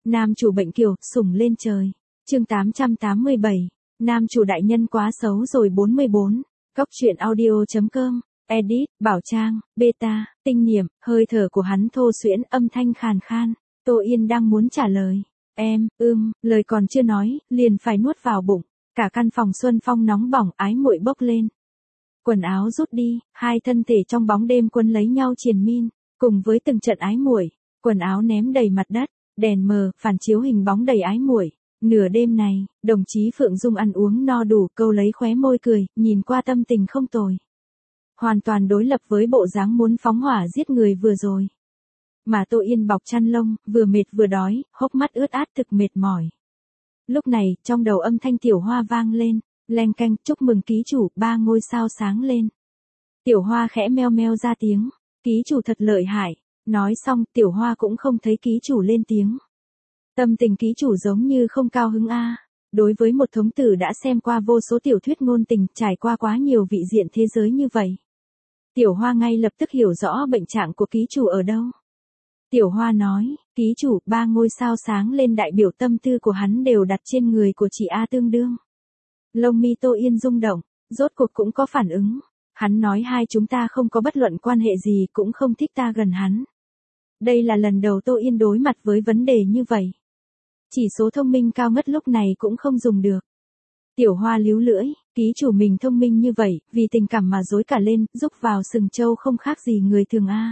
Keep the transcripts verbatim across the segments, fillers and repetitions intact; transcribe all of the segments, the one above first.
Nam chủ bệnh kiều, sủng lên trời. Chương tám trăm tám mươi bảy. Nam chủ đại nhân quá xấu rồi bốn mươi bốn. Cóc truyện audio chấm com. Edit, Bảo Trang, Beta, Tinh Niệm, hơi thở của hắn thô xuyễn, âm thanh khàn khan. Tô Yên đang muốn trả lời. Em, ưm, lời còn chưa nói, liền phải nuốt vào bụng. Cả căn phòng xuân phong nóng bỏng, ái muội bốc lên. Quần áo rút đi, hai thân thể trong bóng đêm quấn lấy nhau triền miên, cùng với từng trận ái muội, quần áo ném đầy mặt đất, đèn mờ, phản chiếu hình bóng đầy ái muội. Nửa đêm này, đồng chí Phượng Dung ăn uống no đủ, câu lấy khóe môi cười, nhìn qua tâm tình không tồi. Hoàn toàn đối lập với bộ dáng muốn phóng hỏa giết người vừa rồi. Mà Tô Yên bọc chăn lông, vừa mệt vừa đói, hốc mắt ướt át thực mệt mỏi. Lúc này, trong đầu âm thanh Tiểu Hoa vang lên, leng keng, chúc mừng ký chủ, ba ngôi sao sáng lên. Tiểu Hoa khẽ meo meo ra tiếng, ký chủ thật lợi hại. Nói xong, Tiểu Hoa cũng không thấy ký chủ lên tiếng. Tâm tình ký chủ giống như không cao hứng a. Đối với một thống tử đã xem qua vô số tiểu thuyết ngôn tình, trải qua quá nhiều vị diện thế giới như vậy. Tiểu Hoa ngay lập tức hiểu rõ bệnh trạng của ký chủ ở đâu. Tiểu Hoa nói, ký chủ, ba ngôi sao sáng lên đại biểu tâm tư của hắn đều đặt trên người của chị A tương đương. Lông mi Tô Yên rung động, rốt cuộc cũng có phản ứng. Hắn nói hai chúng ta không có bất luận quan hệ gì, cũng không thích ta gần hắn. Đây là lần đầu Tô Yên đối mặt với vấn đề như vậy. Chỉ số thông minh cao ngất lúc này cũng không dùng được. Tiểu Hoa líu lưỡi, ký chủ mình thông minh như vậy, vì tình cảm mà dối cả lên, rúc vào sừng trâu không khác gì người thường a.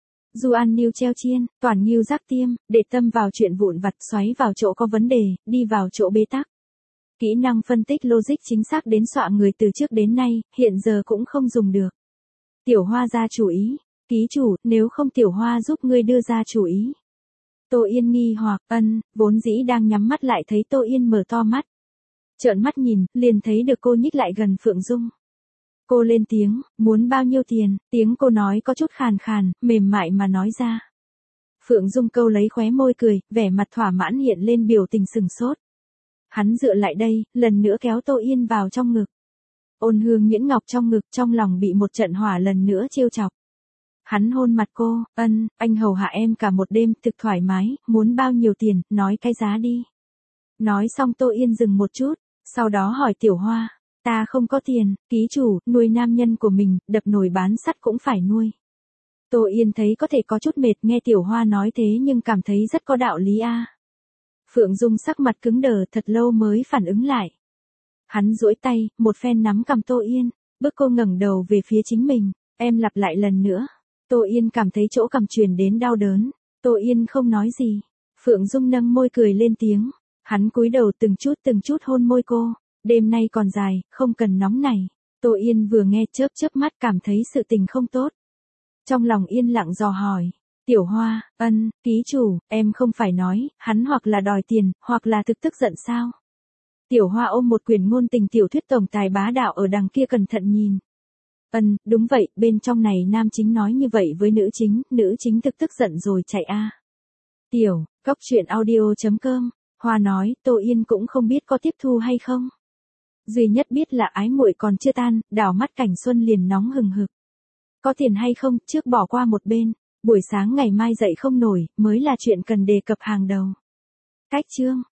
Du ăn niêu treo chiên, toàn nghiêu giác tiêm, để tâm vào chuyện vụn vặt, xoáy vào chỗ có vấn đề, đi vào chỗ bế tắc. Kỹ năng phân tích logic chính xác đến dọa người từ trước đến nay, hiện giờ cũng không dùng được. Tiểu Hoa ra chủ ý, ký chủ, nếu không Tiểu Hoa giúp ngươi đưa ra chủ ý. Tô Yên nghi hoặc, ân, vốn dĩ đang nhắm mắt lại thấy Tô Yên mở to mắt. Trợn mắt nhìn, liền thấy được cô nhích lại gần Phượng Dung. Cô lên tiếng, muốn bao nhiêu tiền, tiếng cô nói có chút khàn khàn, mềm mại mà nói ra. Phượng Dung câu lấy khóe môi cười, vẻ mặt thỏa mãn hiện lên biểu tình sừng sốt. Hắn dựa lại đây, lần nữa kéo Tô Yên vào trong ngực. Ôn hương nhuyễn ngọc trong ngực, trong lòng bị một trận hỏa lần nữa trêu chọc. Hắn hôn mặt cô, ân, anh hầu hạ em cả một đêm, thực thoải mái, muốn bao nhiêu tiền, nói cái giá đi. Nói xong Tô Yên dừng một chút, sau đó hỏi Tiểu Hoa, ta không có tiền, ký chủ, nuôi nam nhân của mình, đập nồi bán sắt cũng phải nuôi. Tô Yên thấy có thể có chút mệt nghe Tiểu Hoa nói thế nhưng cảm thấy rất có đạo lý a. Phượng Dung sắc mặt cứng đờ thật lâu mới phản ứng lại. Hắn duỗi tay, một phen nắm cầm Tô Yên, bước cô ngẩng đầu về phía chính mình, em lặp lại lần nữa. Tô Yên cảm thấy chỗ cằm truyền đến đau đớn. Tô Yên không nói gì. Phượng Dung nâng môi cười lên tiếng. Hắn cúi đầu từng chút từng chút hôn môi cô. Đêm nay còn dài, không cần nóng này. Tô Yên vừa nghe chớp chớp mắt cảm thấy sự tình không tốt. Trong lòng yên lặng dò hỏi. Tiểu Hoa, ân, ký chủ, em không phải nói, hắn hoặc là đòi tiền, hoặc là thực tức giận sao? Tiểu Hoa ôm một quyển ngôn tình tiểu thuyết tổng tài bá đạo ở đằng kia cẩn thận nhìn. Ân, đúng vậy, bên trong này nam chính nói như vậy với nữ chính, nữ chính thực tức giận rồi chạy a. Tiểu, cóc truyện audio chấm com, Hoa nói, Tô Yên cũng không biết có tiếp thu hay không. Duy nhất biết là ái muội còn chưa tan, đảo mắt cảnh xuân liền nóng hừng hực. Có tiền hay không, trước bỏ qua một bên, buổi sáng ngày mai dậy không nổi, mới là chuyện cần đề cập hàng đầu. Cách chương.